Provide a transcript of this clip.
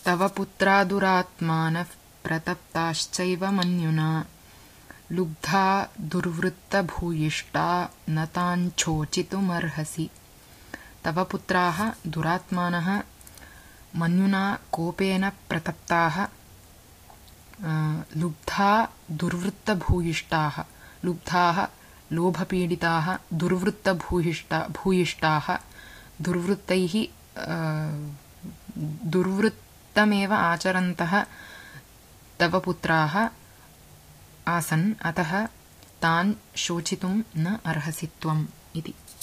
तव पुत्रा दुरात्मानः प्रतप्ताश्चैव मन्युना लुब्धा दुर्वृत्तभूयिष्टा न तान् शोचितुमर्हसि। तव पुत्राः दुरात्मानः मन्युना कोपेन प्रतप्ताः लुब्धा दुर्वृत्तभूयिष्टाः लुब्धाः लोभपीडिताः भूयिष्टाः दुर्वृत्तैः दुर्वृत्तमेव आचरन्तः तव पुत्राः आसन्, अतः तान् शोचितुं न अर्हसि त्वम् इति।